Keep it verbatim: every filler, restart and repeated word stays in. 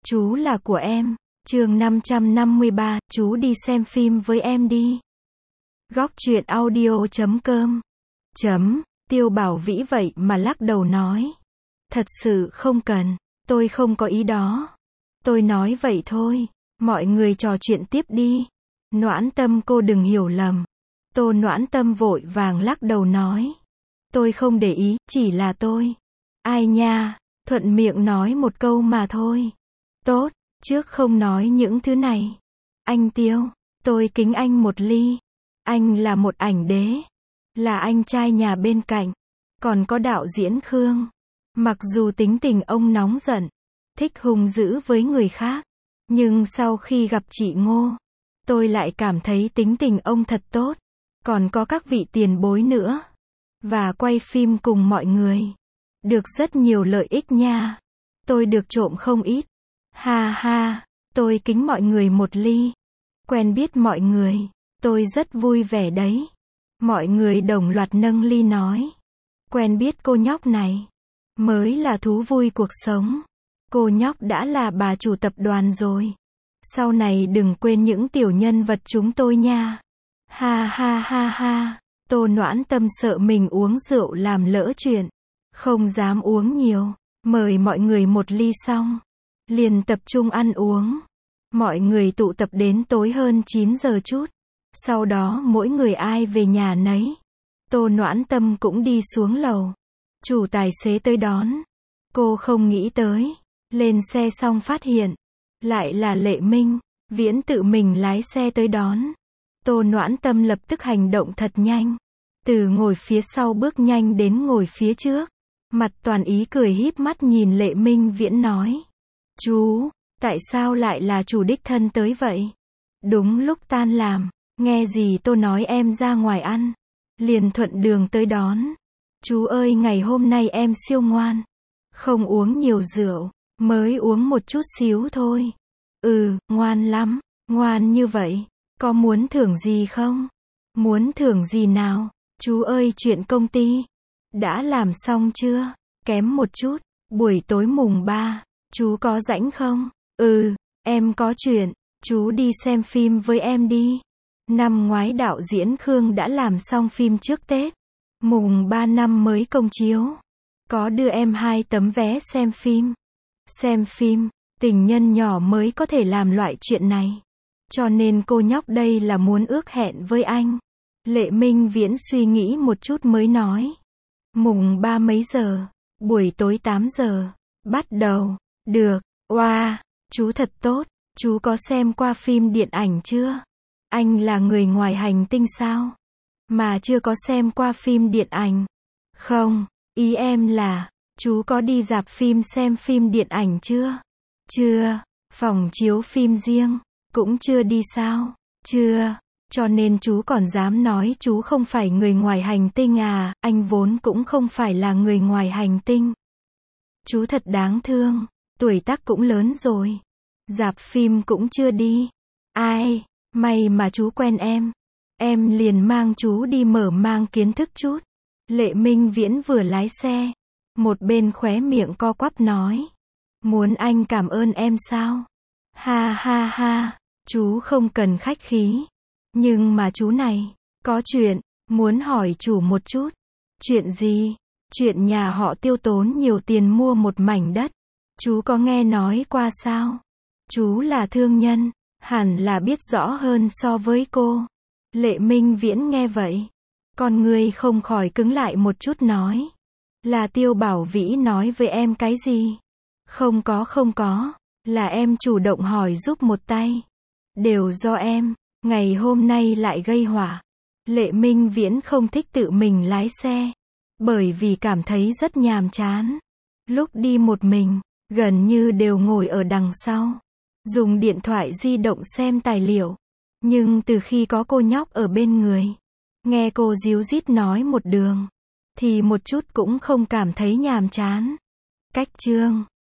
Chú là của em. Chương năm trăm năm mươi ba, chú đi xem phim với em đi. Góc truyện audio chấm com. Chấm, Tiêu Bảo Vĩ vậy mà lắc đầu nói. Thật sự không cần, tôi không có ý đó. Tôi nói vậy thôi, mọi người trò chuyện tiếp đi. Noãn Tâm cô đừng hiểu lầm. Tô Noãn Tâm vội vàng lắc đầu nói. Tôi không để ý, chỉ là tôi. Ai nha, thuận miệng nói một câu mà thôi. Tốt, trước không nói những thứ này. Anh Tiêu, tôi kính anh một ly. Anh là một ảnh đế. Là anh trai nhà bên cạnh. Còn có đạo diễn Khương. Mặc dù tính tình ông nóng giận, thích hung dữ với người khác. Nhưng sau khi gặp chị Ngô, tôi lại cảm thấy tính tình ông thật tốt. Còn có các vị tiền bối nữa. Và quay phim cùng mọi người. Được rất nhiều lợi ích nha. Tôi được trộm không ít. Ha ha, tôi kính mọi người một ly. Quen biết mọi người, tôi rất vui vẻ đấy. Mọi người đồng loạt nâng ly nói. Quen biết cô nhóc này, mới là thú vui cuộc sống. Cô nhóc đã là bà chủ tập đoàn rồi. Sau này đừng quên những tiểu nhân vật chúng tôi nha. Ha ha ha ha, Tô Noãn Tâm sợ mình uống rượu làm lỡ chuyện. Không dám uống nhiều, mời mọi người một ly xong. Liền tập trung ăn uống. Mọi người tụ tập đến tối hơn chín giờ chút. Sau đó mỗi người ai về nhà nấy. Tô Noãn Tâm cũng đi xuống lầu. Chủ tài xế tới đón. Cô không nghĩ tới. Lên xe xong phát hiện. Lại là Lệ Minh. Viễn tự mình lái xe tới đón. Tô Noãn Tâm lập tức hành động thật nhanh. Từ ngồi phía sau bước nhanh đến ngồi phía trước. Mặt toàn ý cười híp mắt nhìn Lệ Minh Viễn nói. Chú, tại sao lại là chủ đích thân tới vậy? Đúng lúc tan làm, nghe gì tôi nói em ra ngoài ăn. Liền thuận đường tới đón. Chú ơi ngày hôm nay em siêu ngoan. Không uống nhiều rượu, mới uống một chút xíu thôi. Ừ, ngoan lắm, ngoan như vậy. Có muốn thưởng gì không? Muốn thưởng gì nào? Chú ơi chuyện công ty. Đã làm xong chưa? Kém một chút. Buổi tối mùng ba. Chú có rảnh không? Ừ, em có chuyện. Chú đi xem phim với em đi. Năm ngoái đạo diễn Khương đã làm xong phim trước Tết. Mùng ba năm mới công chiếu. Có đưa em hai tấm vé xem phim. Xem phim, tình nhân nhỏ mới có thể làm loại chuyện này. Cho nên cô nhóc đây là muốn ước hẹn với anh. Lệ Minh Viễn suy nghĩ một chút mới nói. Mùng ba mấy giờ? Buổi tối tám giờ. Bắt đầu. Được. Oa, wow, chú thật tốt. Chú có xem qua phim điện ảnh chưa? Anh là người ngoài hành tinh sao? Mà chưa có xem qua phim điện ảnh. Không, ý em là, chú có đi rạp phim xem phim điện ảnh chưa? Chưa. Phòng chiếu phim riêng, cũng chưa đi sao? Chưa. Cho nên chú còn dám nói chú không phải người ngoài hành tinh à? Anh vốn cũng không phải là người ngoài hành tinh. Chú thật đáng thương. Tuổi tác cũng lớn rồi. Rạp phim cũng chưa đi. Ai, may mà chú quen em. Em liền mang chú đi mở mang kiến thức chút. Lệ Minh Viễn vừa lái xe. Một bên khóe miệng co quắp nói. Muốn anh cảm ơn em sao? Ha ha ha, chú không cần khách khí. Nhưng mà chú này, có chuyện, muốn hỏi chủ một chút. Chuyện gì? Chuyện nhà họ Tiêu tốn nhiều tiền mua một mảnh đất. Chú có nghe nói qua sao? Chú là thương nhân, hẳn là biết rõ hơn so với cô. Lệ Minh Viễn nghe vậy. Con người không khỏi cứng lại một chút nói. Là Tiêu Bảo Vĩ nói với em cái gì? Không có không có, là em chủ động hỏi giúp một tay. Đều do em, ngày hôm nay lại gây họa. Lệ Minh Viễn không thích tự mình lái xe. Bởi vì cảm thấy rất nhàm chán. Lúc đi một mình, gần như đều ngồi ở đằng sau. Dùng điện thoại di động xem tài liệu. Nhưng từ khi có cô nhóc ở bên người, nghe cô díu dít nói một đường, thì một chút cũng không cảm thấy nhàm chán. Cách chương